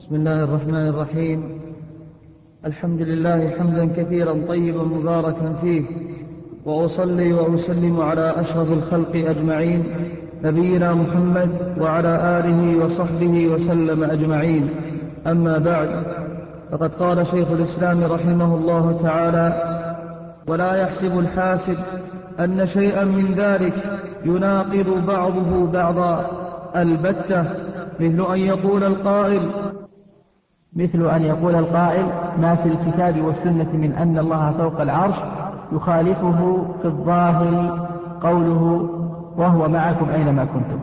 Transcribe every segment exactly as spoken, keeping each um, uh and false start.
بسم الله الرحمن الرحيم. الحمد لله حمدا كثيرا طيبا مباركا فيه، وأصلي وأسلم على أشرف الخلق أجمعين نبينا محمد وعلى آله وصحبه وسلم أجمعين. أما بعد، فقد قال شيخ الإسلام رحمه الله تعالى: ولا يحسب الحاسب أن شيئا من ذلك يناقض بعضه بعضا البتة، مثل أن يقول القائل مثل أن يقول القائل ما في الكتاب والسنة من أن الله فوق العرش يخالفه في الظاهر قوله وهو معكم أينما كنتم،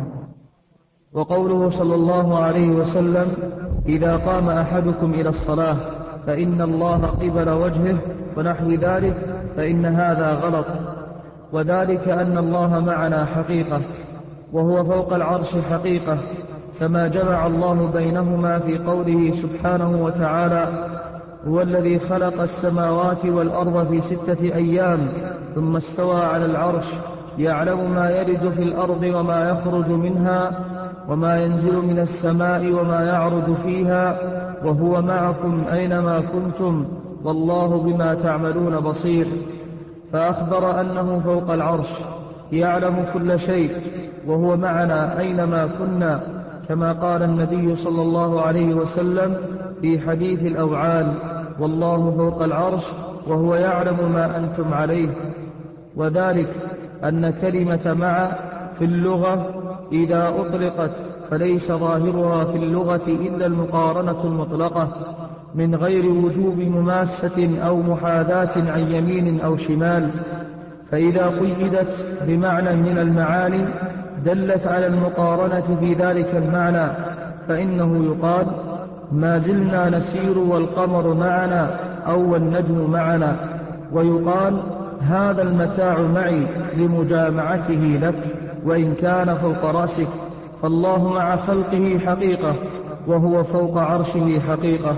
وقوله صلى الله عليه وسلم: إذا قام أحدكم إلى الصلاة فإن الله قبل وجهه، ونحو ذلك، فإن هذا غلط. وذلك أن الله معنا حقيقة، وهو فوق العرش حقيقة، كما جمع الله بينهما في قوله سبحانه وتعالى: هو الذي خلق السماوات والأرض في ستة أيام ثم استوى على العرش، يعلم ما يلج في الأرض وما يخرج منها وما ينزل من السماء وما يعرج فيها، وهو معكم أينما كنتم، والله بما تعملون بصير. فأخبر أنه فوق العرش يعلم كل شيء، وهو معنا أينما كنا، كما قال النبي صلى الله عليه وسلم في حديث الأوعال: والله فوق العرش وهو يعلم ما أنتم عليه. وذلك أن كلمة مع في اللغة إذا أطلقت فليس ظاهرها في اللغة إلا المقارنة المطلقة، من غير وجوب مماسة أو محاذاة عن يمين أو شمال. فإذا قيدت بمعنى من المعاني دلت على المقارنة في ذلك المعنى، فإنه يقال: ما زلنا نسير والقمر معنا، أو والنجم معنا. ويقال: هذا المتاع معي لمجامعته لك وإن كان فوق رأسك. فالله مع خلقه حقيقة، وهو فوق عرشه حقيقة.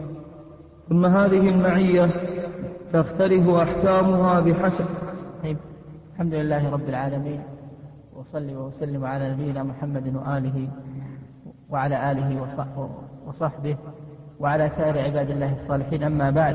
ثم هذه المعية تختلف أحكامها بحسب. الحمد لله رب العالمين، وصلي وسلم على نبينا محمد وآله وعلى آله وصحبه وعلى سائر عباد الله الصالحين. أما بعد،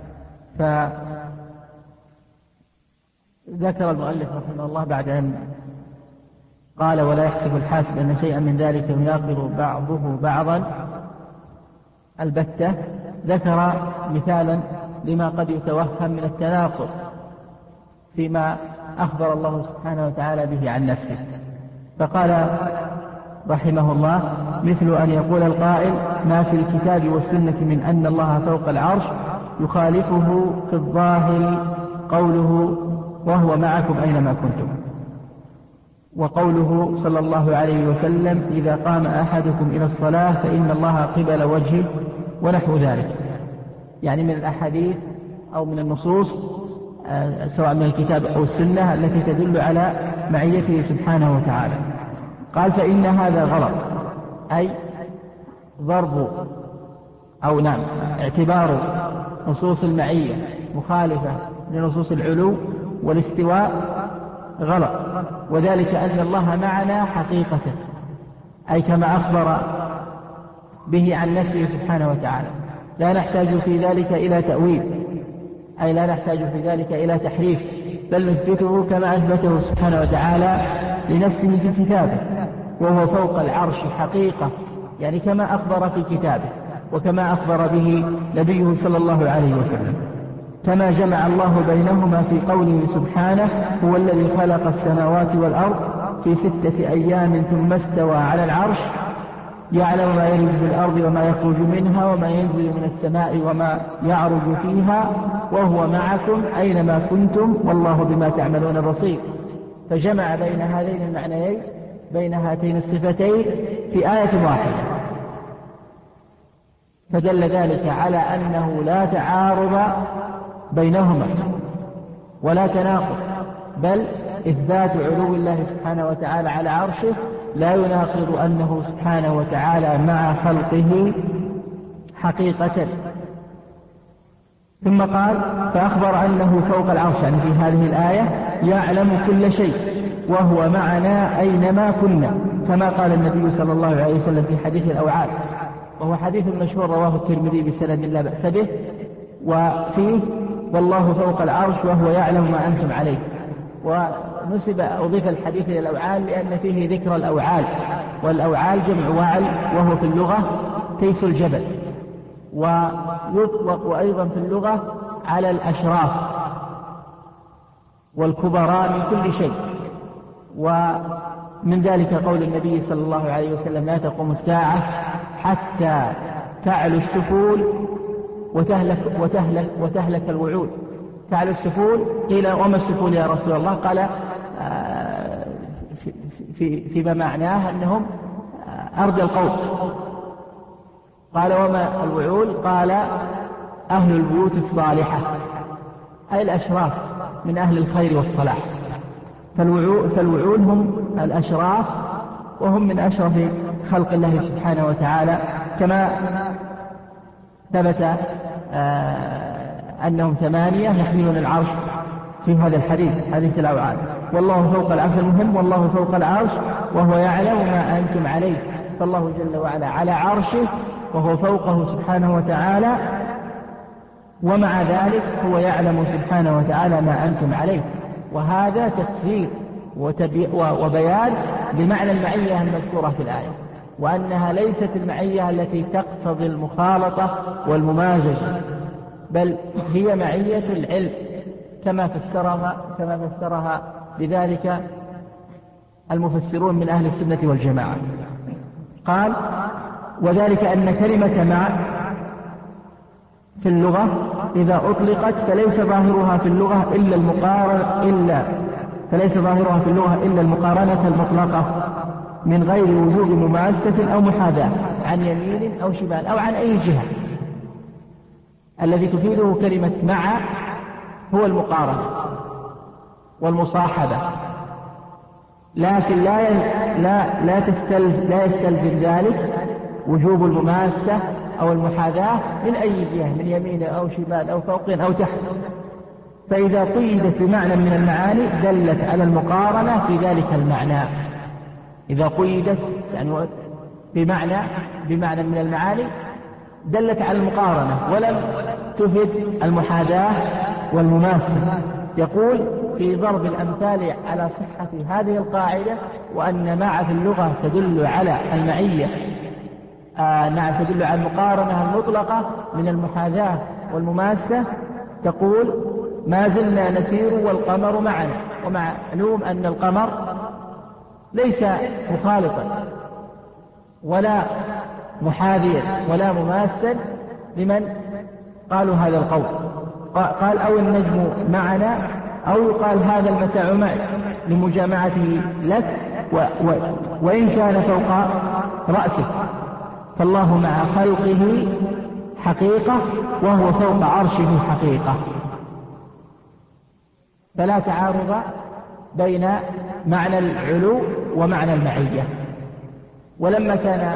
فذكر المؤلف رحمه الله بعد أن قال ولا يحسب الحاسب أن شيئا من ذلك يناقض بعضه بعضا البتة، ذكر مثالا لما قد يتوهم من التناقض فيما أخبر الله سبحانه وتعالى به عن نفسه، فقال رحمه الله: مثل أن يقول القائل ما في الكتاب والسنة من أن الله فوق العرش يخالفه في الظاهر قوله وهو معكم أينما كنتم، وقوله صلى الله عليه وسلم: إذا قام أحدكم إلى الصلاة فإن الله قبل وجهه، ونحو ذلك، يعني من الأحاديث أو من النصوص سواء من الكتاب أو السنة التي تدل على معيته سبحانه وتعالى. قال: فإن هذا غلط، أي ضرب أو نعم اعتبار نصوص المعية مخالفة لنصوص العلو والاستواء غلط، وذلك أن الله معنا حقيقة، أي كما أخبر به عن نفسه سبحانه وتعالى، لا نحتاج في ذلك إلى تأويل، أي لا نحتاج في ذلك إلى تحريف، بل نثبته كما أثبته سبحانه وتعالى لنفسه في كتابه، وهو فوق العرش حقيقة، يعني كما أخبر في كتابه وكما أخبر به نبيه صلى الله عليه وسلم، كما جمع الله بينهما في قوله سبحانه: هو الذي خلق السماوات والأرض في ستة أيام ثم استوى على العرش، يعلم ما يلج في الأرض وما يخرج منها وما ينزل من السماء وما يعرج فيها، وهو معكم أينما كنتم، والله بما تعملون بصير. فجمع بين هذين المعنيين، بين هاتين الصفتين في آية واحدة، فدل ذلك على أنه لا تعارض بينهما ولا تناقض، بل إثبات علو الله سبحانه وتعالى على عرشه لا يناقض أنه سبحانه وتعالى مع خلقه حقيقة. ثم قال: فأخبر أنه فوق العرش، يعني في هذه الآية يعلم كل شيء وهو معنا أينما كنا، كما قال النبي صلى الله عليه وسلم في حديث الأوعال: وهو حديث مشهور رواه الترمذي بسند لا بأس به، وفيه والله فوق العرش وهو يعلم ما أنتم عليه. ونسب أضيف الحديث إلى الأوعال لأن فيه ذكر الأوعال، والأوعال جمع وعل وهو في اللغة تيس الجبل، ويطلق أيضا في اللغة على الأشراف والكبراء من كل شيء. ومن ذلك قول النبي صلى الله عليه وسلم لا تقوم الساعة حتى تعلو السفول وتهلك, وتهلك, وتهلك الوعود. تعلو السفول، قيل وما السفول يا رسول الله؟ قال آه في في فيما معناه أنهم أرض القوم. قال وما الوعول؟ قال أهل البيوت الصالحة، أي الأشراف من أهل الخير والصلاح. فالوعول هم الأشراف، وهم من أشرف خلق الله سبحانه وتعالى، كما ثبت أنهم ثمانية يحملون العرش في هذا الحديث، حديث الأوعال. والله فوق العرش، المهم والله فوق العرش وهو يعلم ما أنتم عليه. فالله جل وعلا على عرشه وهو فوقه سبحانه وتعالى، ومع ذلك هو يعلم سبحانه وتعالى ما أنتم عليه. وهذا تفسير وبيان لمعنى المعية المذكورة في الآية، وأنها ليست المعية التي تقتضي المخالطة والممازجة، بل هي معية العلم كما فسرها كما فسرها بذلك المفسرون من أهل السنة والجماعة. قال وذلك أن كلمة مع في اللغة إذا أطلقت فليس ظاهرها في اللغة إلا المقارنة إلا فليس ظاهرها في اللغة إلا المقارنة المطلقة من غير وجوب مماسة أو محاذاة عن يمين أو شمال أو عن أي جهة. الذي تفيده كلمة مع هو المقارنة والمصاحبة، لكن لا لا لا تستلزم لا يستلزم ذلك وجوب المماسة أو المحاذاة من أي جهة، من يمين أو شمال أو فوق أو تحت. فإذا قيدت بمعنى من المعاني دلت على المقارنة في ذلك المعنى. إذا قيدت يعني بمعنى بمعنى من المعاني دلت على المقارنة ولم تفد المحاذاة والمماسة. يقول في ضرب الأمثال على صحة هذه القاعدة وأن مع في اللغة تدل على المعية، آه نعم تدل على المقارنة المطلقة من المحاذاة والمماسة. تقول ما زلنا نسير والقمر معنا، ومعلوم أن القمر ليس مخالطا ولا محاذيا ولا مماسا لمن قالوا هذا القول. قال أو النجم معنا، أو يقال هذا المتاع معي لمجامعته لك و و وإن كان فوق رأسك. فالله مع خلقه حقيقة وهو فوق عرشه حقيقة، فلا تعارض بين معنى العلو ومعنى المعية. ولما كان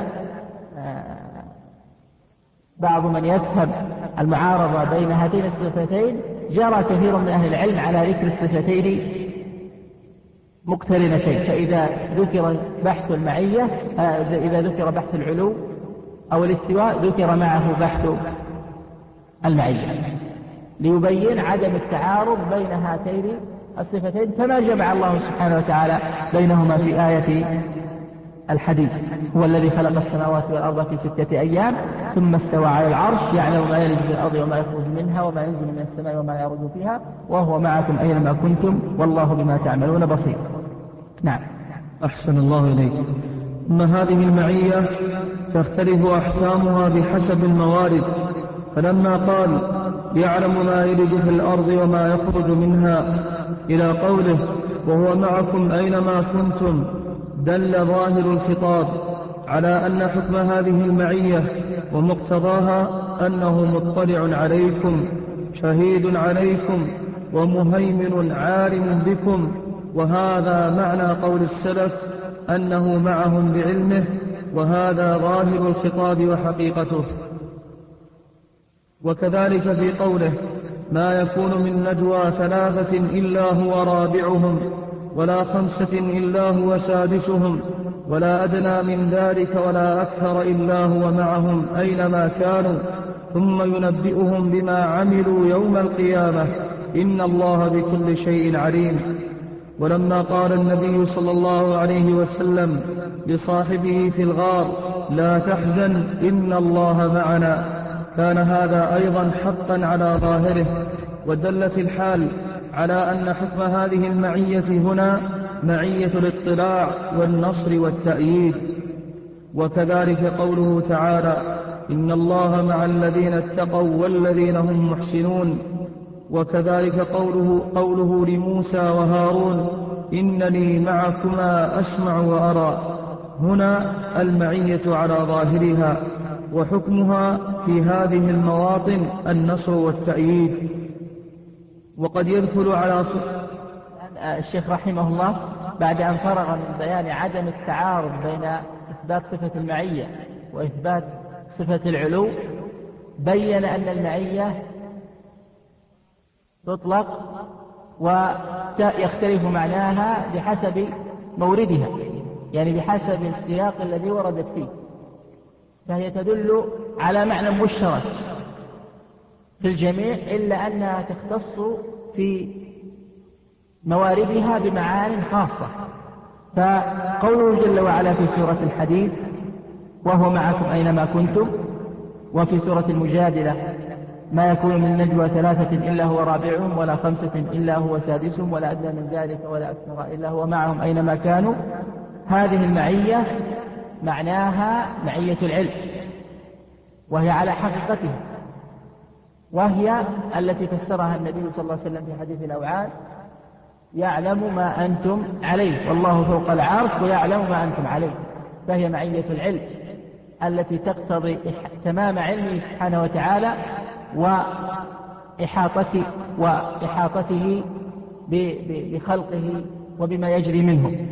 بعض من يفهم المعارضة بين هاتين الصفتين جرى كثير من أهل العلم على ذكر الصفتين مقترنتين. فإذا ذكر بحث المعية إذا ذكر بحث العلو أو الاستواء ذكر معه بحث المعية، ليبين عدم التعارض بين هاتين الصفتين، كما جمع الله سبحانه وتعالى بينهما في آية الحديد. هو الذي خلق السماوات والأرض في ستة أيام ثم استوى على العرش يعلم ما يلج في الأرض وما يخرج منها وما ينزل من السماء وما يعرج فيها وهو معكم أينما كنتم والله بما تعملون بصير. نعم. أحسن الله إليك. ثم هذه المعية تختلف أحكامها بحسب الموارد. فلما قال يعلم ما يلج في الأرض وما يخرج منها إلى قوله وهو معكم أينما كنتم دل ظاهر الخطاب على أن حكم هذه المعية ومقتضاها أنه مطلع عليكم شهيد عليكم ومهيمن عالم بكم. وهذا معنى قول السلف أنه معهم بعلمه، وهذا ظاهر الخطاب وحقيقته. وكذلك في قوله ما يكون من نجوى ثلاثة إلا هو رابعهم ولا خمسة إلا هو سادسهم ولا أدنى من ذلك ولا أكثر إلا هو معهم أينما كانوا ثم ينبئهم بما عملوا يوم القيامة إن الله بكل شيء عليم. ولما قال النبي صلى الله عليه وسلم لصاحبه في الغار لا تحزن إن الله معنا كان هذا أيضا حقا على ظاهره، ودل في الحال على أن حكم هذه المعية هنا معية الاطلاع والنصر والتأييد. وكذلك قوله تعالى إن الله مع الذين اتقوا والذين هم محسنون. وكذلك قوله, قوله لموسى وهارون إنني معكما أسمع وأرى، هنا المعية على ظاهرها، وحكمها في هذه المواطن النصر والتأييد. وقد يدخل على ص... الشيخ رحمه الله بعد أن فرغ من بيان عدم التعارض بين إثبات صفة المعية وإثبات صفة العلو، بين أن المعية تطلق ويختلف معناها بحسب موردها، يعني بحسب السياق الذي وردت فيه، فهي تدل على معنى مشترك في الجميع إلا أنها تختص في مواردها بمعان خاصة. فقوله جل وعلا في سورة الحديد وهو معكم أينما كنتم، وفي سورة المجادلة ما يكون من نجوى ثلاثة إلا هو رابعهم ولا خمسة إلا هو سادسهم ولا أدنى من ذلك ولا أكثر إلا هو معهم أينما كانوا، هذه المعية معناها معية العلم، وهي على حقيقتها، وهي التي فسرها النبي صلى الله عليه وسلم في حديث الأوعاد يعلم ما أنتم عليه والله فوق العرش ويعلم ما أنتم عليه. فهي معية العلم التي تقتضي تمام علمه سبحانه وتعالى وإحاطته, وإحاطته بخلقه وبما يجري منه.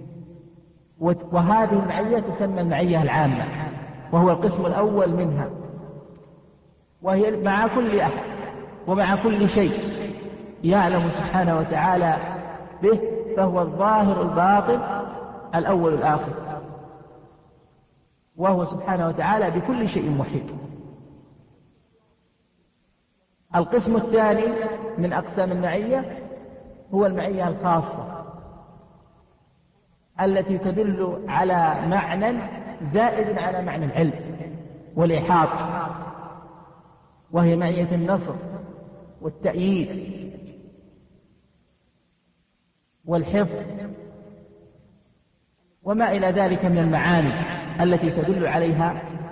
وهذه المعية تسمى المعية العامة، وهو القسم الأول منها، وهي مع كل أحد ومع كل شيء يعلم سبحانه وتعالى به، فهو الظاهر الباطن الأول الآخر، وهو سبحانه وتعالى بكل شيء محيط. القسم الثاني من أقسام المعية هو المعية الخاصة التي تدل على معنى زائد على معنى العلم والإحاطة، وهي معية النصر والتأييد والحفظ وما إلى ذلك من المعاني التي تدل عليها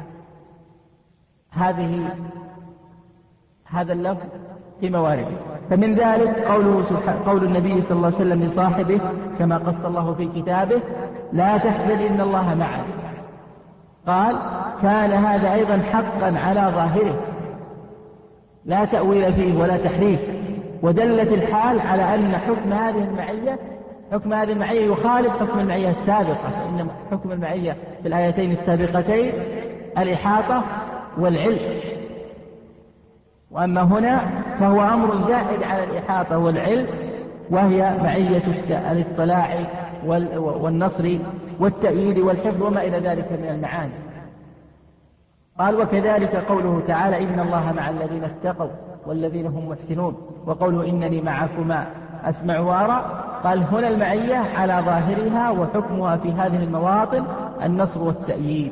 هذه هذا اللفظ في موارده. فمن ذلك قوله قول النبي صلى الله عليه وسلم لصاحبه كما قص الله في كتابه لا تحزن إن الله معنا، قال كان هذا أيضا حقا على ظاهره لا تأويل فيه ولا تحريف، ودلت الحال على أن حكم هذه المعية حكم هذه المعية يخالف حكم المعية السابقة، فإن حكم المعية في الآيتين السابقتين الإحاطة والعلم، وأما هنا فهو أمر زائد على الإحاطة والعلم، وهي معية الاطلاع والنصر والتأييد والحفظ وما إلى ذلك من المعاني. قال وكذلك قوله تعالى إن الله مع الذين اتقوا والذين هم محسنون، وقوله إنني معكما أسمع وأرى، قال هنا المعية على ظاهرها وحكمها في هذه المواطن النصر والتأييد.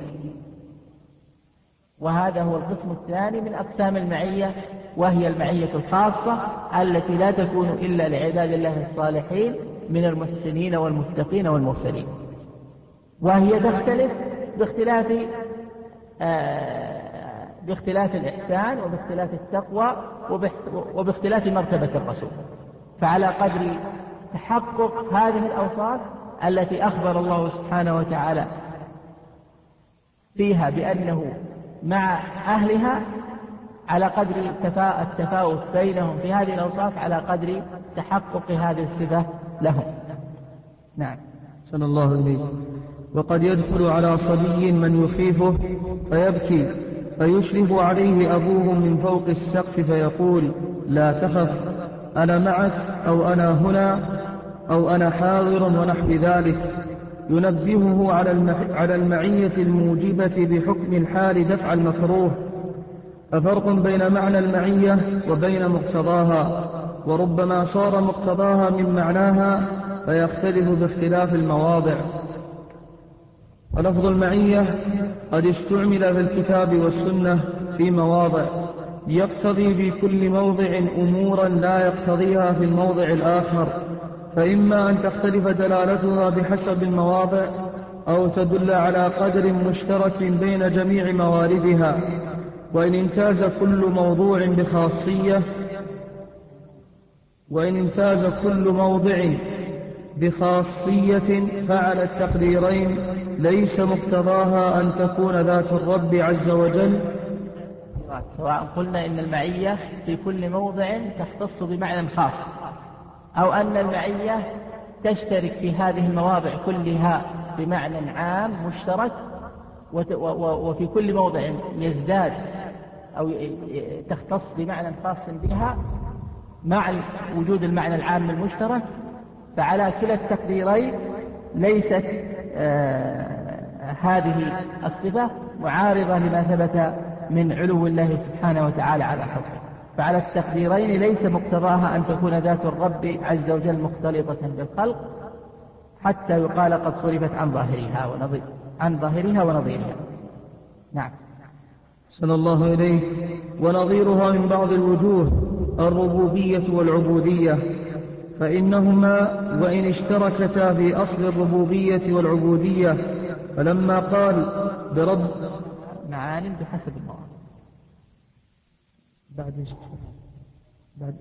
وهذا هو القسم الثاني من أقسام المعية، وهي المعية الخاصة التي لا تكون إلا لعباد الله الصالحين من المحسنين والمتقين والمرسلين، وهي تختلف باختلاف آه باختلاف الإحسان وباختلاف التقوى وباختلاف مرتبة الرسول. فعلى قدر تحقق هذه الأوصاف التي أخبر الله سبحانه وتعالى فيها بأنه مع أهلها، على قدر التفاوت بينهم في هذه الأوصاف على قدر تحقق هذه الصفة لهم. نعم. صلى الله عليه. وقد يدخل على صبي من يخيفه فيبكي فيشرف عليه أبوه من فوق السقف فيقول لا تخف أنا معك أو أنا هنا أو أنا حاضر ونحو ذلك، ينبهه على المعية الموجبة بحكم الحال دفع المكروه. ففرق بين معنى المعية وبين مقتضاها، وربما صار مقتضاها من معناها فيختلف باختلاف المواضع. ولفظ المعية قد استعمل في الكتاب والسنة في مواضع يقتضي في كل موضع أمورا لا يقتضيها في الموضع الآخر، فإما أن تختلف دلالتها بحسب المواضع، أو تدل على قدر مشترك بين جميع مواردها. وإن امتاز كل موضوع بخاصية وإن امتاز كل موضع بخاصية فعلى التقديرين ليس مقتضاها أن تكون ذات الرب عز وجل. سواء قلنا إن المعية في كل موضع تختص بمعنى خاص، أو أن المعية تشترك في هذه المواضع كلها بمعنى عام مشترك، وفي كل موضع يزداد أو تختص بمعنى خاص بها مع وجود المعنى العام المشترك، فعلى كلا التقديرين ليست آه هذه الصفة معارضة لما ثبت من علو الله سبحانه وتعالى على خلقه. فعلى التقديرين ليس مقتضاها أن تكون ذات الرب عز وجل مختلطة بالخلق حتى يقال قد صرفت عن ظاهرها ونظير عن ظاهرها ونظيرها. نعم. صلى الله إليه. ونظيرها من بعض الوجوه الربوبية والعبودية، فإنهما وإن اشتركتا في أصل الربوبية والعبودية، فلما قال برب معان بحسب المواضع. بعد ايش بعد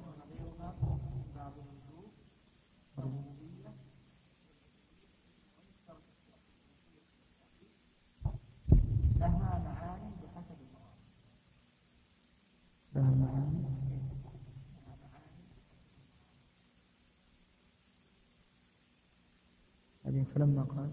لها معان بحسب المواضع. لها معان هذه فلما قال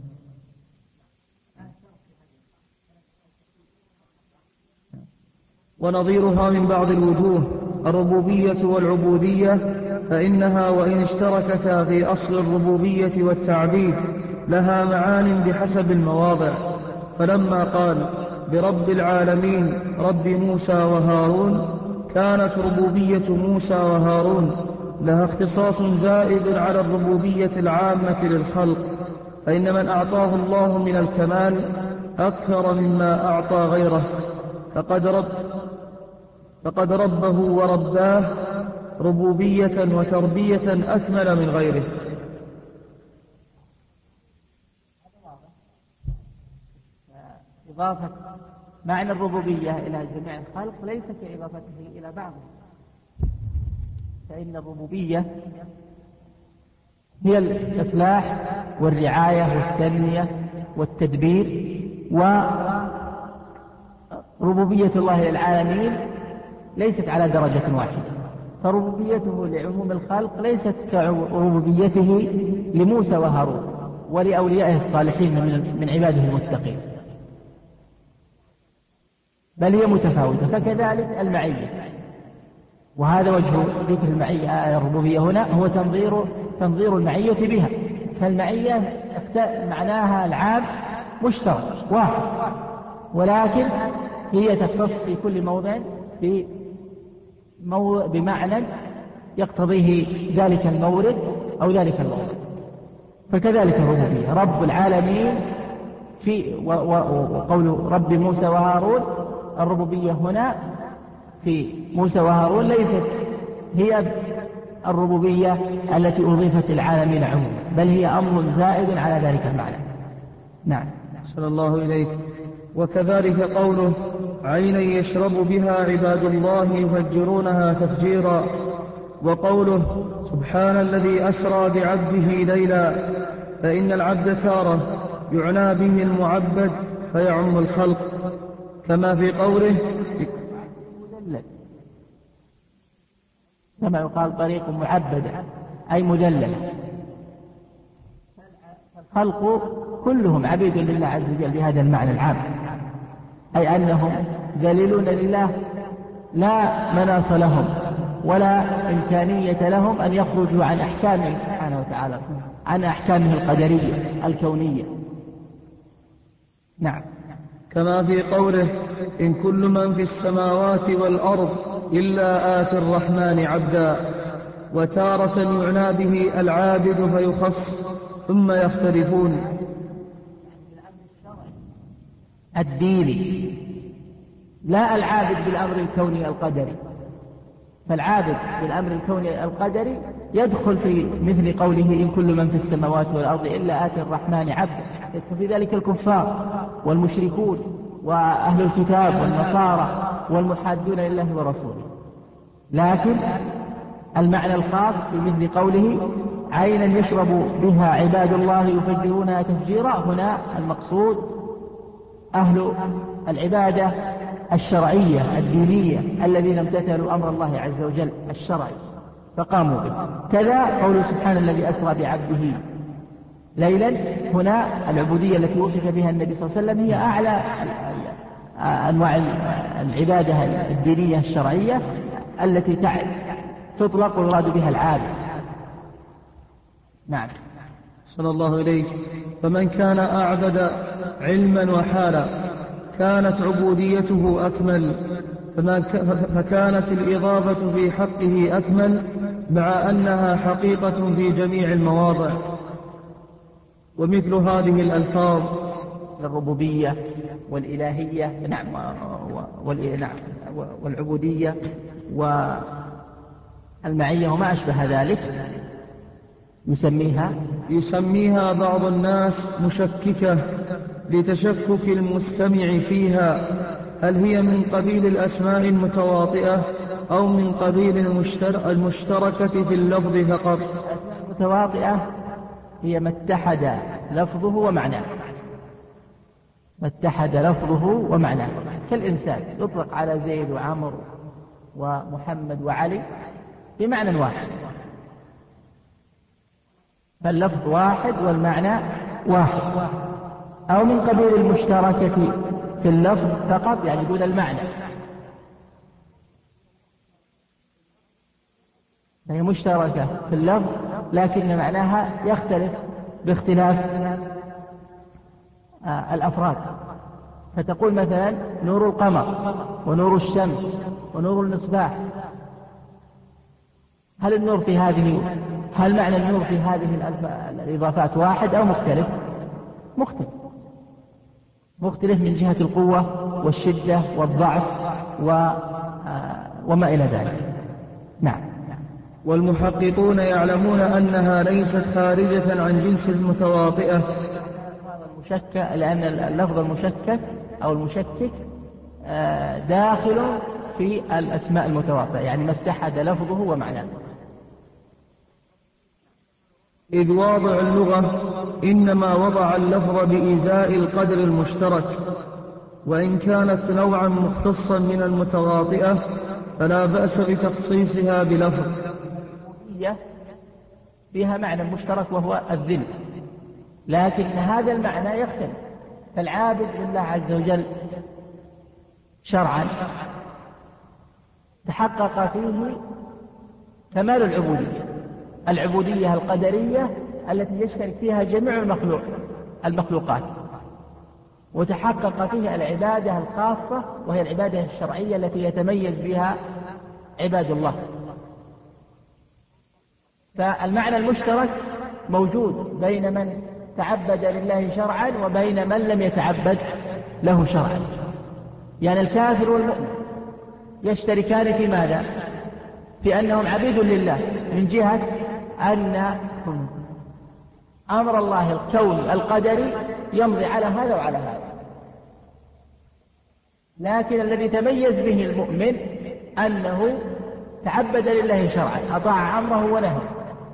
ونظيرها من بعض الوجوه الربوبية والعبودية، فإنها وإن اشتركتا في أصل الربوبية والتعبيد لها معان بحسب المواضع. فلما قال برب العالمين رب موسى وهارون، كانت ربوبية موسى وهارون لها اختصاص زائد على الربوبية العامة للخلق، فإن من أعطاه الله من الكمال أكثر مما أعطى غيره فقد رب فقد ربه ورباه ربوبية وتربية أكمل من غيره. إضافة معنى الربوبية إلى جميع الخلق ليس كإضافته إلى بعضهم، فإن الربوبية هي الإصلاح والرعاية والتنمية والتدبير، وربوبية الله للعالمين ليست على درجة واحدة، فربوبيته لعموم الخلق ليست كربوبيته لموسى وهارون ولأوليائه الصالحين من عباده المتقين، بل هي متفاوتة. فكذلك المعية، وهذا وجه ذكر المعية الربوبية هنا هو تنظير تنظير المعية بها. فالمعية معناها العام مشترك واحد، ولكن هي تختص في كل موضع بمعنى يقتضيه ذلك المورد أو ذلك الموضع. فكذلك الربوبية رب العالمين في وقول رب موسى وهارون، الربوبية هنا في موسى وهارون ليست هي الربوبية التي أضيفت العالمين عموما، بل هي أمر زائد على ذلك المعنى. نعم. صلى الله إليك. وكذلك قوله عينا يشرب بها عباد الله يفجرونها تفجيرا، وقوله سبحان الذي أسرى بعبده ليلا، فإن العبد تارة يعنى به المعبد فيعم الخلق، كما في قوله مدلل، كما يقال طريق معبدة أي مدلل. الخلق كلهم عبيد لله عز وجل بهذا المعنى العام، أي أنهم ذليلون لله لا مناص لهم ولا إمكانية لهم أن يخرجوا عن أحكامه سبحانه وتعالى، عن أحكامه القدرية الكونية. نعم. كما في قوله إن كل من في السماوات والأرض إلا آتي الرحمن عبدا، وتارة يعنى به العابد فيخص ثم يختلفون. الديني لا العابد بالأمر الكوني القدري، فالعابد بالأمر الكوني القدري يدخل في مثل قوله إن كل من في السماوات والأرض إلا آتي الرحمن عبدا، يدخل في ذلك الكفار والمشركون وأهل الكتاب والنصارى والمحادون لله ورسوله. لكن المعنى الخاص في مثل قوله عينا يشرب بها عباد الله يفجرونها تفجيرا، هنا المقصود أهل العبادة الشرعية الدينية الذين امتثلوا أمر الله عز وجل الشرعي فقاموا به. كذا قول سبحانه الذي أسرى بعبده ليلا، هنا العبودية التي وصف بها النبي صلى الله عليه وسلم هي أعلى أنواع العبادة الدينية الشرعية التي تطلق ويراد بها العابد. نعم. صلى الله إليك. فمن كان أعبد علما وحالا كانت عبوديته أكمل، فكانت الإضافة في حقه أكمل مع أنها حقيقة في جميع المواضع. ومثل هذه الألفاظ الربوبية والإلهية نعم والعبودية والمعية وما أشبه ذلك يسميها يسميها بعض الناس مشككة لتشكك المستمع فيها، هل هي من قبيل الأسماء المتواطئة أو من قبيل المشتركة في اللفظ فقط؟ الأسماء المتواطئة هي ما اتحد لفظه ومعناه، ما اتحد لفظه ومعناه، كالإنسان يطلق على زيد وعمر ومحمد وعلي بمعنى واحد، فاللفظ واحد والمعنى واحد. أو من قبيل المشتركة في اللفظ فقط يعني دون المعنى، هي مشتركة في اللفظ لكن معناها يختلف باختلاف آه الأفراد. فتقول مثلا نور القمر ونور الشمس ونور المصباح، هل النور في هذه هل معنى النور في هذه الإضافات واحد أو مختلف؟ مختلف مختلف من جهة القوة والشدة والضعف و آه وما إلى ذلك. نعم. والمحققون يعلمون أنها ليست خارجة عن جنس المتواطئة، المشكك، لأن اللفظ المشكك أو المشكك داخل في الأسماء المتواطئة، يعني ما اتحد لفظه ومعناه. إذ واضع اللغة إنما وضع اللفظ بإزاء القدر المشترك، وإن كانت نوعا مختصا من المتواطئة فلا بأس بتخصيصها بلفظ. فيها معنى مشترك وهو الذل، لكن هذا المعنى يختلف، فالعابد لله عز وجل شرعا تحقق فيه كمال العبودية، العبودية القدرية التي يشترك فيها جميع المخلوق المخلوقات، وتحقق فيها العبادة الخاصة وهي العبادة الشرعية التي يتميز بها عباد الله. فالمعنى المشترك موجود بين من تعبد لله شرعا وبين من لم يتعبد له شرعا، يعني الكافر والمؤمن يشتركان في ماذا؟ في أنهم عبيد لله من جهة أن أمر الله الكوني القدري يمضي على هذا وعلى هذا، لكن الذي تميز به المؤمن أنه تعبد لله شرعا، أطاع أمره ونهيه،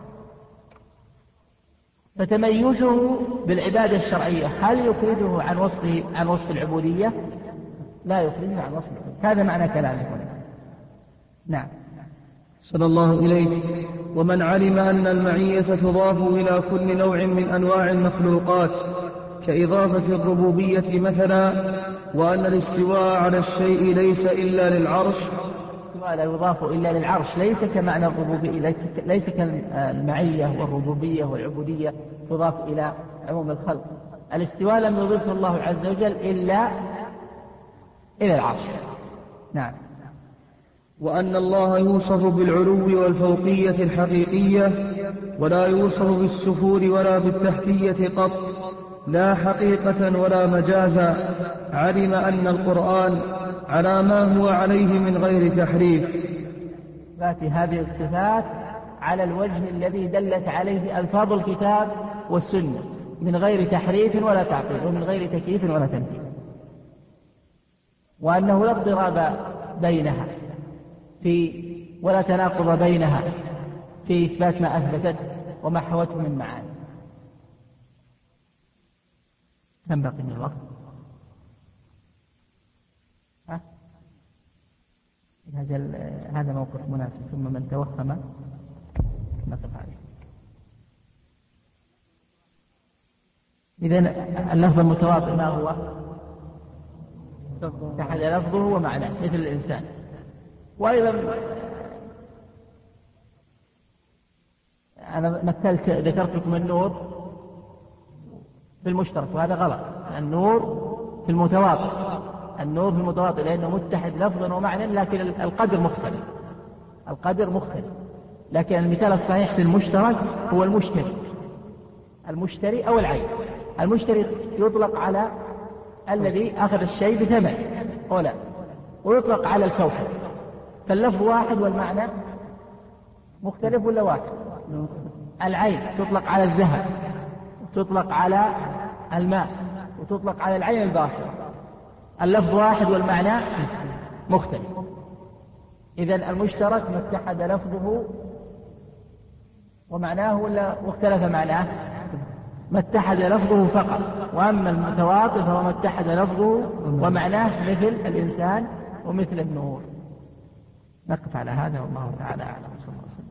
فتميزه بالعبادة الشرعية هل يخرجه عن وصفه عن وصف العبودية؟ لا يخرجه عن وصف العبودية. هذا معنى كلامه هنا. نعم. صلى الله إليك. ومن علم أن المعية تضاف إلى كل نوع من أنواع المخلوقات كإضافة الربوبية مثلا، وأن الاستواء على الشيء ليس إلا للعرش، الاستواء لا يضاف إلا للعرش، ليس كمعنى الربوبية، ليس كالمعية والربوبية والعبودية تضاف إلى عموم الخلق. الاستواء لم يضيفه الله عز وجل إلا إلى العرش. نعم. وأن الله يوصف بالعلو والفوقية الحقيقية ولا يوصف بالسفور ولا بالتحتية قط، لا حقيقة ولا مجازا. علم أن القرآن على ما هو عليه من غير تحريف. فاتي هذه الصفات على الوجه الذي دلت عليه ألفاظ الكتاب والسنة من غير تحريف ولا تعطيل ومن غير تكييف ولا تمثيل، وأنه لا اضطراب بينها في ولا تناقض بينها في إثبات ما أثبتت وما حوته من معاني. كم بقي من الوقت؟ ها؟ هذا موقف مناسب، ثم من توهم نقف عليه. إذن اللفظ المتواطئ ما هو؟ اتحد لفظه ومعناه مثل الإنسان. وأيضا أنا مثلت ذكرت لكم النور في المشترك، وهذا غلط. النور في المتواطئ، النور في المتواطئ لأنه متحد لفظا ومعنى، لكن القدر مختلف، القدر مختلف. لكن المثال الصحيح في المشترك هو المشتري، المشتري أو العين. المشتري يطلق على الذي أخذ الشيء بثمن أو لا، ويطلق على الكوكب. فاللفظ واحد والمعنى مختلف ولا واحد؟ العين تطلق على الذهب، وتطلق على الماء، وتطلق على العين الباصرة. اللفظ واحد والمعنى مختلف. إذن المشترك ما اتحد لفظه ومعناه ولا واختلف معناه؟ ما اتحد لفظه فقط. وأما المتواطئ فهو ما اتحد لفظه ومعناه مثل الإنسان ومثل النور. نقف على هذا والله تعالى أعلم. صلى الله عليه وسلم.